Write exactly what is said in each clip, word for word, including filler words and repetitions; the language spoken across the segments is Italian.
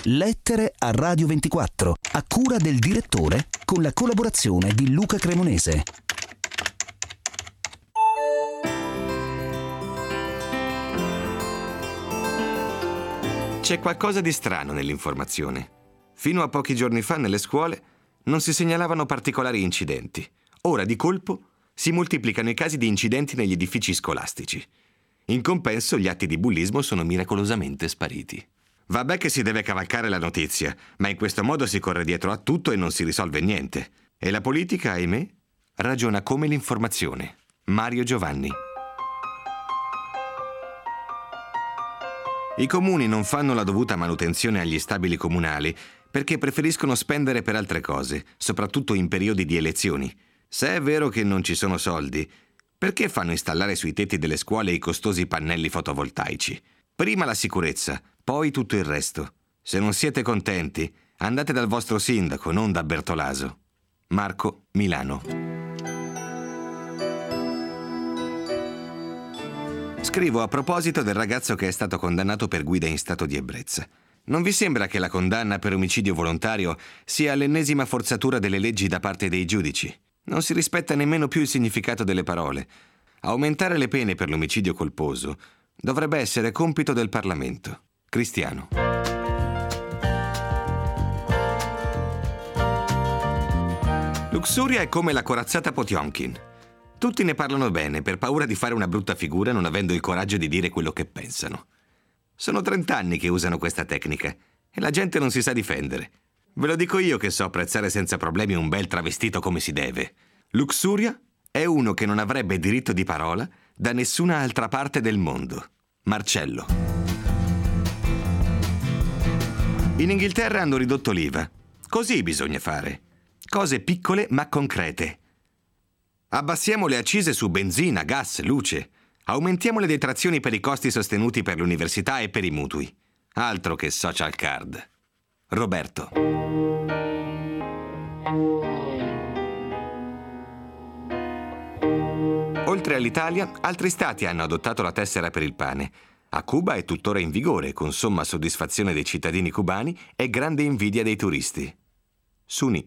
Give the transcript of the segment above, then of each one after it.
Lettere a Radio ventiquattro, a cura del direttore, con la collaborazione di Luca Cremonese. C'è qualcosa di strano nell'informazione. Fino a pochi giorni fa nelle scuole non si segnalavano particolari incidenti. Ora di colpo si moltiplicano i casi di incidenti negli edifici scolastici. In compenso gli atti di bullismo sono miracolosamente spariti. Vabbè che si deve cavalcare la notizia, ma in questo modo si corre dietro a tutto e non si risolve niente. E la politica, ahimè, ragiona come l'informazione. Mario Giovanni. I comuni non fanno la dovuta manutenzione agli stabili comunali perché preferiscono spendere per altre cose, soprattutto in periodi di elezioni. Se è vero che non ci sono soldi, perché fanno installare sui tetti delle scuole i costosi pannelli fotovoltaici? Prima la sicurezza, poi tutto il resto. Se non siete contenti, andate dal vostro sindaco, non da Bertolaso. Marco, Milano. Scrivo a proposito del ragazzo che è stato condannato per guida in stato di ebbrezza. Non vi sembra che la condanna per omicidio volontario sia l'ennesima forzatura delle leggi da parte dei giudici? Non si rispetta nemmeno più il significato delle parole. Aumentare le pene per l'omicidio colposo dovrebbe essere compito del Parlamento. Cristiano. Luxuria è come la corazzata Potionkin. Tutti ne parlano bene per paura di fare una brutta figura non avendo il coraggio di dire quello che pensano. Sono trent'anni che usano questa tecnica e la gente non si sa difendere. Ve lo dico io che so apprezzare senza problemi un bel travestito come si deve. Luxuria è uno che non avrebbe diritto di parola da nessuna altra parte del mondo. Marcello. In Inghilterra hanno ridotto l'I V A. Così bisogna fare. Cose piccole ma concrete. Abbassiamo le accise su benzina, gas, luce. Aumentiamo le detrazioni per i costi sostenuti per l'università e per i mutui. Altro che social card. Roberto. Oltre all'Italia, altri stati hanno adottato la tessera per il pane. A Cuba è tuttora in vigore, con somma soddisfazione dei cittadini cubani e grande invidia dei turisti. Suni.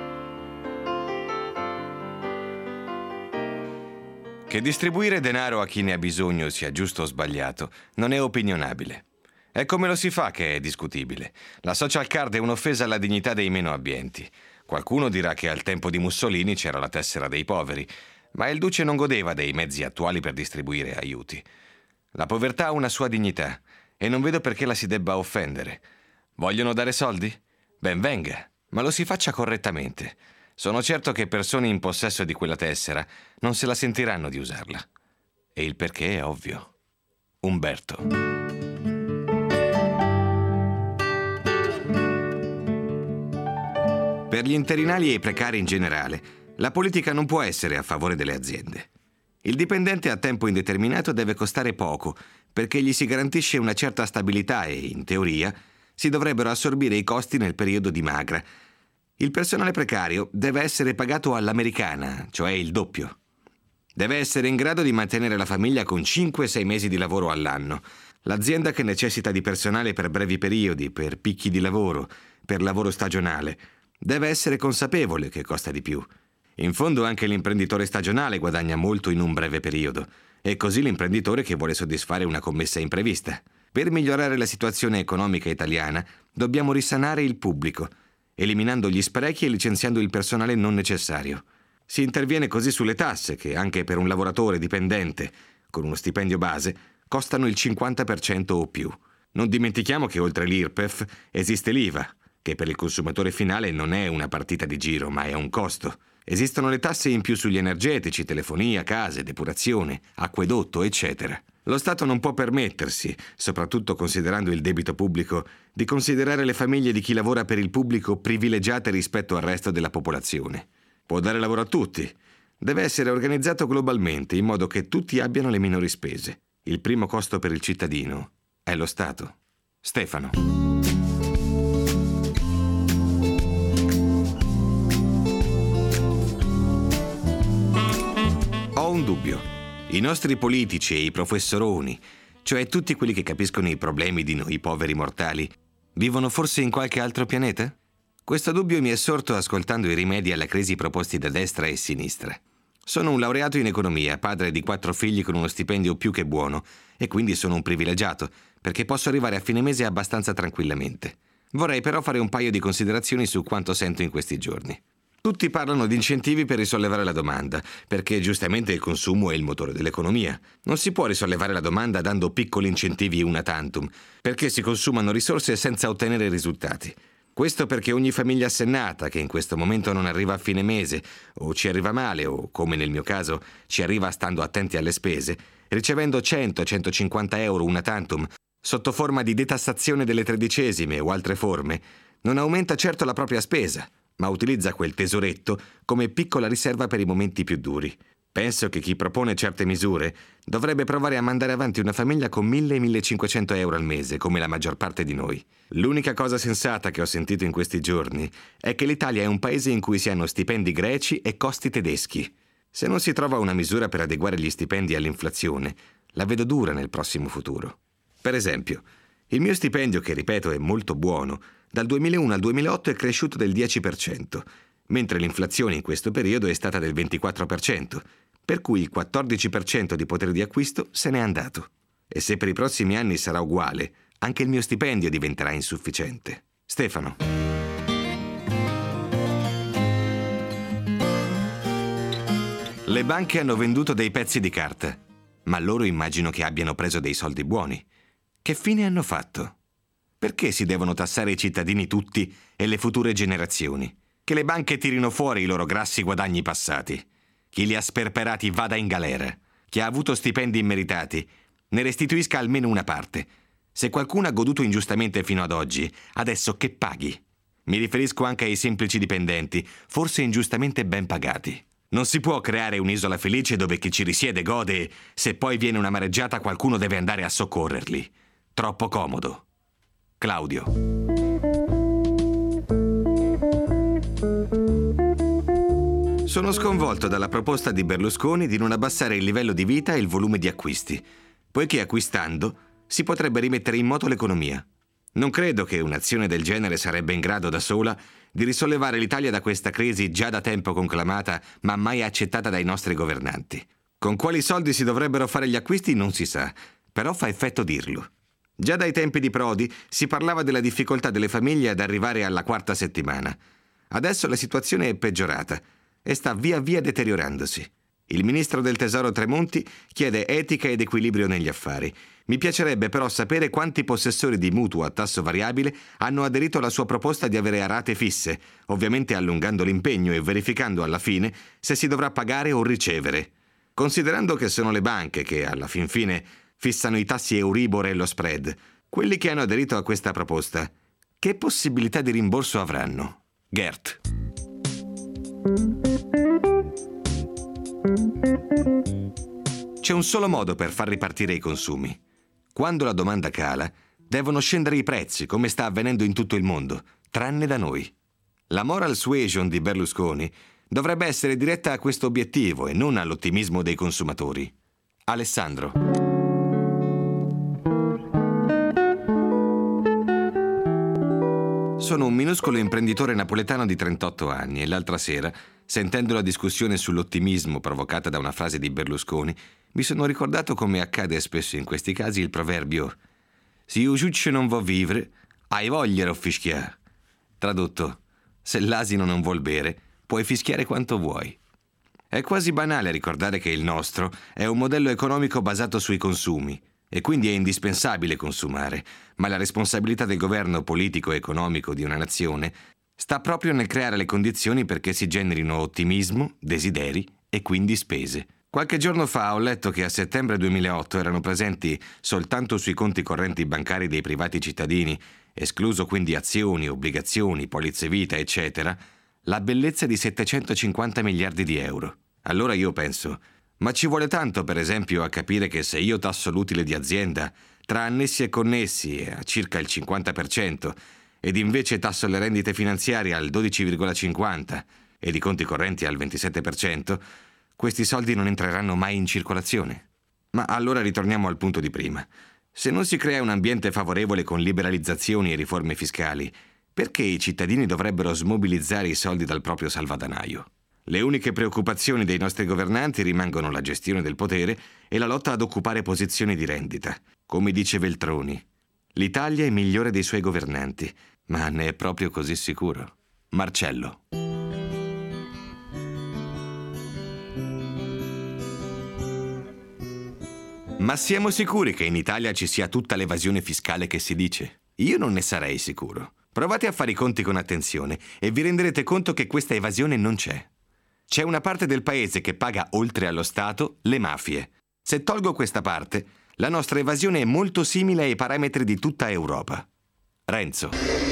Che distribuire denaro a chi ne ha bisogno sia giusto o sbagliato non è opinionabile. È come lo si fa che è discutibile. La social card è un'offesa alla dignità dei meno abbienti. Qualcuno dirà che al tempo di Mussolini c'era la tessera dei poveri, ma il duce non godeva dei mezzi attuali per distribuire aiuti. La povertà ha una sua dignità e non vedo perché la si debba offendere. Vogliono dare soldi? Ben venga, ma lo si faccia correttamente. Sono certo che persone in possesso di quella tessera non se la sentiranno di usarla. E il perché è ovvio. Umberto. Per gli interinali e i precari in generale, la politica non può essere a favore delle aziende. Il dipendente a tempo indeterminato deve costare poco, perché gli si garantisce una certa stabilità e, in teoria, si dovrebbero assorbire i costi nel periodo di magra. Il personale precario deve essere pagato all'americana, cioè il doppio. Deve essere in grado di mantenere la famiglia con cinque sei mesi di lavoro all'anno. L'azienda che necessita di personale per brevi periodi, per picchi di lavoro, per lavoro stagionale, deve essere consapevole che costa di più. In fondo anche l'imprenditore stagionale guadagna molto in un breve periodo, e così l'imprenditore che vuole soddisfare una commessa imprevista. Per migliorare la situazione economica italiana dobbiamo risanare il pubblico, eliminando gli sprechi e licenziando il personale non necessario. Si interviene così sulle tasse che, anche per un lavoratore dipendente con uno stipendio base, costano il cinquanta per cento o più. Non dimentichiamo che oltre l'I R P E F esiste l'I V A, che per il consumatore finale non è una partita di giro, ma è un costo. Esistono le tasse in più sugli energetici, telefonia, case, depurazione, acquedotto, eccetera. Lo Stato non può permettersi, soprattutto considerando il debito pubblico, di considerare le famiglie di chi lavora per il pubblico privilegiate rispetto al resto della popolazione. Può dare lavoro a tutti. Deve essere organizzato globalmente in modo che tutti abbiano le minori spese. Il primo costo per il cittadino è lo Stato. Stefano. Ho un dubbio. I nostri politici e i professoroni, cioè tutti quelli che capiscono i problemi di noi poveri mortali, Vivono forse in qualche altro pianeta? Questo dubbio mi è sorto ascoltando i rimedi alla crisi proposti da destra e sinistra. Sono un laureato in economia, padre di quattro figli con uno stipendio più che buono, e quindi sono un privilegiato, perché posso arrivare a fine mese abbastanza tranquillamente. Vorrei però fare un paio di considerazioni su quanto sento in questi giorni. Tutti parlano di incentivi per risollevare la domanda, perché giustamente il consumo è il motore dell'economia. Non si può risollevare la domanda dando piccoli incentivi una tantum, perché si consumano risorse senza ottenere risultati. Questo perché ogni famiglia assennata, che in questo momento non arriva a fine mese, o ci arriva male, o, come nel mio caso, ci arriva stando attenti alle spese, ricevendo cento centocinquanta euro una tantum, sotto forma di detassazione delle tredicesime o altre forme, non aumenta certo la propria spesa, ma utilizza quel tesoretto come piccola riserva per i momenti più duri. Penso che chi propone certe misure dovrebbe provare a mandare avanti una famiglia con mille millecinquecento euro al mese, come la maggior parte di noi. L'unica cosa sensata che ho sentito in questi giorni è che l'Italia è un paese in cui si hanno stipendi greci e costi tedeschi. Se non si trova una misura per adeguare gli stipendi all'inflazione, la vedo dura nel prossimo futuro. Per esempio, il mio stipendio, che ripeto è molto buono, dal duemilauno al duemilaotto è cresciuto del dieci per cento, mentre l'inflazione in questo periodo è stata del ventiquattro per cento, per cui il quattordici per cento di potere di acquisto se n'è andato. E se per i prossimi anni sarà uguale, anche il mio stipendio diventerà insufficiente. Stefano. Le banche hanno venduto dei pezzi di carta, ma loro immagino che abbiano preso dei soldi buoni. Che fine hanno fatto? Perché si devono tassare i cittadini tutti e le future generazioni? Che le banche tirino fuori i loro grassi guadagni passati. Chi li ha sperperati vada in galera. Chi ha avuto stipendi immeritati ne restituisca almeno una parte. Se qualcuno ha goduto ingiustamente fino ad oggi, adesso che paghi. Mi riferisco anche ai semplici dipendenti, forse ingiustamente ben pagati. Non si può creare un'isola felice dove chi ci risiede gode e, se poi viene una mareggiata, qualcuno deve andare a soccorrerli. Troppo comodo. Claudio. Sono sconvolto dalla proposta di Berlusconi di non abbassare il livello di vita e il volume di acquisti, poiché acquistando si potrebbe rimettere in moto l'economia. Non credo che un'azione del genere sarebbe in grado da sola di risollevare l'Italia da questa crisi già da tempo conclamata, ma mai accettata dai nostri governanti. Con quali soldi si dovrebbero fare gli acquisti non si sa, però fa effetto dirlo. Già dai tempi di Prodi si parlava della difficoltà delle famiglie ad arrivare alla quarta settimana. Adesso la situazione è peggiorata e sta via via deteriorandosi. Il ministro del Tesoro Tremonti chiede etica ed equilibrio negli affari. Mi piacerebbe però sapere quanti possessori di mutuo a tasso variabile hanno aderito alla sua proposta di avere a rate fisse, ovviamente allungando l'impegno e verificando alla fine se si dovrà pagare o ricevere. Considerando che sono le banche che, alla fin fine, fissano i tassi Euribor e lo spread, quelli che hanno aderito a questa proposta, che possibilità di rimborso avranno? Gert. C'è un solo modo per far ripartire i consumi. Quando la domanda cala, devono scendere i prezzi, come sta avvenendo in tutto il mondo, tranne da noi. La moral suasion di Berlusconi dovrebbe essere diretta a questo obiettivo e non all'ottimismo dei consumatori. Alessandro. Sono un minuscolo imprenditore napoletano di trentotto anni e l'altra sera, sentendo la discussione sull'ottimismo provocata da una frase di Berlusconi, mi sono ricordato, come accade spesso in questi casi, il proverbio «Si o giudice non vuol vivere, hai voglia di fischiare». Tradotto, se l'asino non vuol bere, puoi fischiare quanto vuoi. È quasi banale ricordare che il nostro è un modello economico basato sui consumi, e quindi è indispensabile consumare, ma la responsabilità del governo politico e economico di una nazione sta proprio nel creare le condizioni perché si generino ottimismo, desideri e quindi spese. Qualche giorno fa ho letto che a settembre duemilaotto erano presenti soltanto sui conti correnti bancari dei privati cittadini, escluso quindi azioni, obbligazioni, polizze vita, eccetera, la bellezza di settecentocinquanta miliardi di euro. Allora io penso, ma ci vuole tanto, per esempio, a capire che se io tasso l'utile di azienda tra annessi e connessi a circa il cinquanta per cento ed invece tasso le rendite finanziarie al dodici virgola cinquanta ed i conti correnti al ventisette per cento, questi soldi non entreranno mai in circolazione. Ma allora ritorniamo al punto di prima. Se non si crea un ambiente favorevole con liberalizzazioni e riforme fiscali, perché i cittadini dovrebbero smobilizzare i soldi dal proprio salvadanaio? Le uniche preoccupazioni dei nostri governanti rimangono la gestione del potere e la lotta ad occupare posizioni di rendita. Come dice Veltroni, l'Italia è migliore dei suoi governanti, ma ne è proprio così sicuro? Marcello. Ma siamo sicuri che in Italia ci sia tutta l'evasione fiscale che si dice? Io non ne sarei sicuro. Provate a fare i conti con attenzione e vi renderete conto che questa evasione non c'è. C'è una parte del paese che paga oltre allo Stato le mafie. Se tolgo questa parte, la nostra evasione è molto simile ai parametri di tutta Europa. Renzo.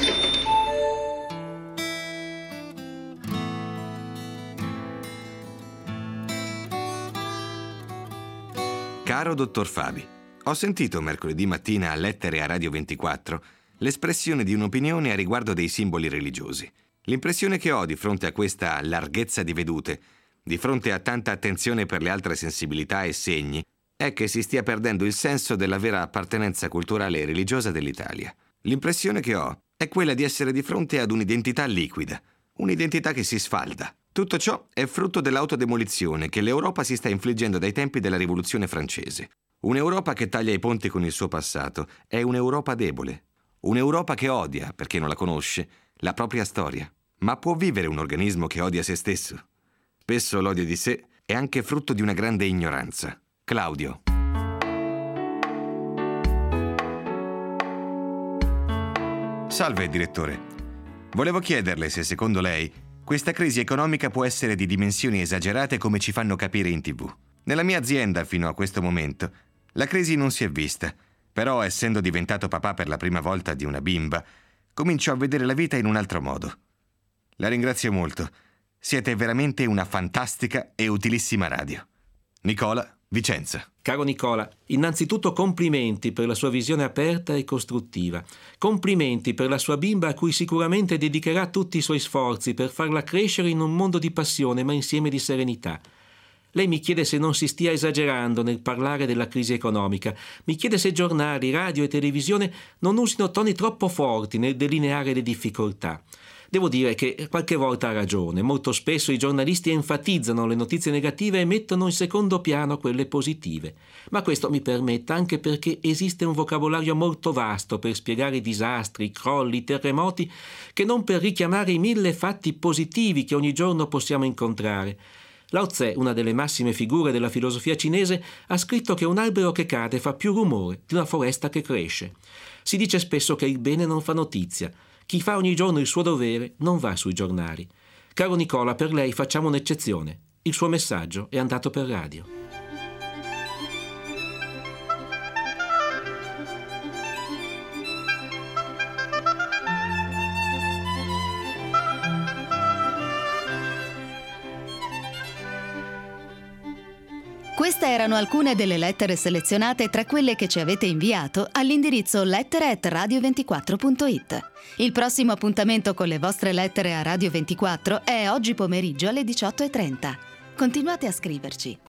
Caro dottor Fabi, ho sentito mercoledì mattina a Lettere a Radio ventiquattro l'espressione di un'opinione a riguardo dei simboli religiosi. L'impressione che ho di fronte a questa larghezza di vedute, di fronte a tanta attenzione per le altre sensibilità e segni, è che si stia perdendo il senso della vera appartenenza culturale e religiosa dell'Italia. L'impressione che ho è quella di essere di fronte ad un'identità liquida, un'identità che si sfalda. Tutto ciò è frutto dell'autodemolizione che l'Europa si sta infliggendo dai tempi della Rivoluzione francese. Un'Europa che taglia i ponti con il suo passato è un'Europa debole. Un'Europa che odia, perché non la conosce, la propria storia. Ma può vivere un organismo che odia se stesso? Spesso l'odio di sé è anche frutto di una grande ignoranza. Claudio. Salve, direttore. Volevo chiederle se, secondo lei, questa crisi economica può essere di dimensioni esagerate come ci fanno capire in tivù. Nella mia azienda, fino a questo momento, la crisi non si è vista. Però, essendo diventato papà per la prima volta di una bimba, comincio a vedere la vita in un altro modo. La ringrazio molto. Siete veramente una fantastica e utilissima radio. Nicola, Vicenza. Caro Nicola, innanzitutto complimenti per la sua visione aperta e costruttiva. Complimenti per la sua bimba a cui sicuramente dedicherà tutti i suoi sforzi per farla crescere in un mondo di passione ma insieme di serenità. Lei mi chiede se non si stia esagerando nel parlare della crisi economica. Mi chiede se giornali, radio e televisione non usino toni troppo forti nel delineare le difficoltà. Devo dire che qualche volta ha ragione. Molto spesso i giornalisti enfatizzano le notizie negative e mettono in secondo piano quelle positive. Ma questo mi permetta anche perché esiste un vocabolario molto vasto per spiegare i disastri, i crolli, i terremoti, che non per richiamare i mille fatti positivi che ogni giorno possiamo incontrare. Lao Tse, una delle massime figure della filosofia cinese, ha scritto che un albero che cade fa più rumore di una foresta che cresce. Si dice spesso che il bene non fa notizia. Chi fa ogni giorno il suo dovere non va sui giornali. Caro Nicola, per lei facciamo un'eccezione. Il suo messaggio è andato per radio. Queste erano alcune delle lettere selezionate tra quelle che ci avete inviato all'indirizzo lettere at radio ventiquattro punto it. Il prossimo appuntamento con le vostre lettere a Radio ventiquattro è oggi pomeriggio alle diciotto e trenta. Continuate a scriverci.